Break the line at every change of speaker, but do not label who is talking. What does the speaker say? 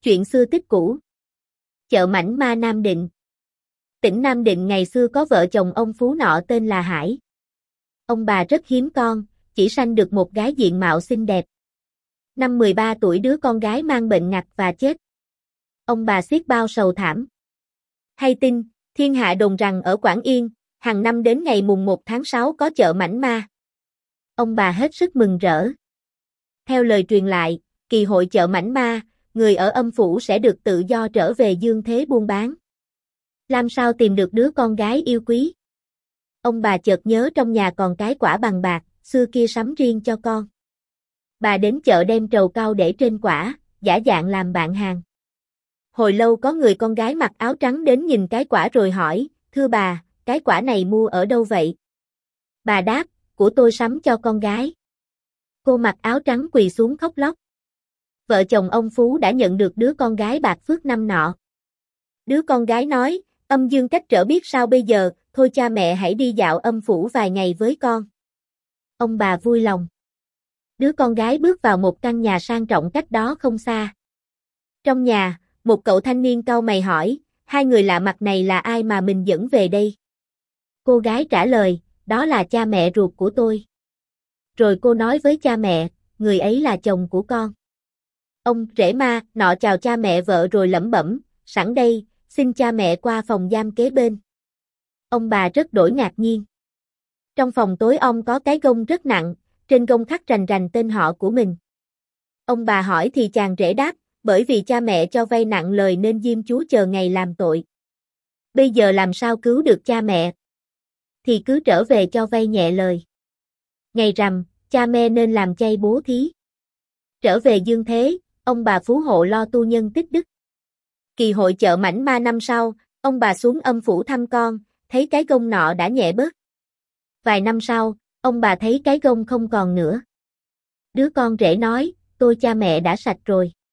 Chuyện xưa tích cũ. Chợ Mảnh Ma Nam Định. Tỉnh Nam Định ngày xưa có vợ chồng ông phú nọ tên là Hải. Ông bà rất hiếm con, chỉ sanh được một gái diện mạo xinh đẹp. Năm 13 tuổi đứa con gái mang bệnh ngặt và chết. Ông bà xiết bao sầu thảm. Hay tin, thiên hạ đồn rằng ở Quảng Yên, hàng năm đến ngày mùng 1 tháng 6 có chợ Mảnh Ma. Ông bà hết sức mừng rỡ. Theo lời truyền lại, kỳ hội chợ Mảnh Ma, người ở âm phủ sẽ được tự do trở về dương thế buôn bán. Làm sao tìm được đứa con gái yêu quý? Ông bà chợt nhớ trong nhà còn cái quả bằng bạc, xưa kia sắm riêng cho con. Bà đến chợ đem trầu cau để trên quả, giả dạng làm bạn hàng. Hồi lâu có người con gái mặc áo trắng đến nhìn cái quả rồi hỏi, thưa bà, cái quả này mua ở đâu vậy? Bà đáp, của tôi sắm cho con gái. Cô mặc áo trắng quỳ xuống khóc lóc. Vợ chồng ông Phú đã nhận được đứa con gái bạc phước năm nọ. Đứa con gái nói, âm dương cách trở biết sao bây giờ, thôi cha mẹ hãy đi dạo âm phủ vài ngày với con. Ông bà vui lòng. Đứa con gái bước vào một căn nhà sang trọng cách đó không xa. Trong nhà, một cậu thanh niên cau mày hỏi, hai người lạ mặt này là ai mà mình dẫn về đây? Cô gái trả lời, đó là cha mẹ ruột của tôi. Rồi cô nói với cha mẹ, người ấy là chồng của con. Ông rể ma nọ chào cha mẹ vợ rồi lẩm bẩm, sẵn đây, xin cha mẹ qua phòng giam kế bên. Ông bà rất đổi ngạc nhiên. Trong phòng tối om có cái gông rất nặng, trên gông khắc rành rành tên họ của mình. Ông bà hỏi thì chàng rể đáp, bởi vì cha mẹ cho vay nặng lời nên diêm chúa chờ ngày làm tội. Bây giờ làm sao cứu được cha mẹ? Thì cứ trở về cho vay nhẹ lời. Ngày rằm, cha mẹ nên làm chay bố thí. Trở về dương thế, ông bà phú hộ lo tu nhân tích đức. Kỳ hội chợ Mảnh Ma năm sau, ông bà xuống âm phủ thăm con, thấy cái gông nọ đã nhẹ bớt. Vài năm sau, ông bà thấy cái gông không còn nữa. Đứa con rể nói, tôi cha mẹ đã sạch rồi.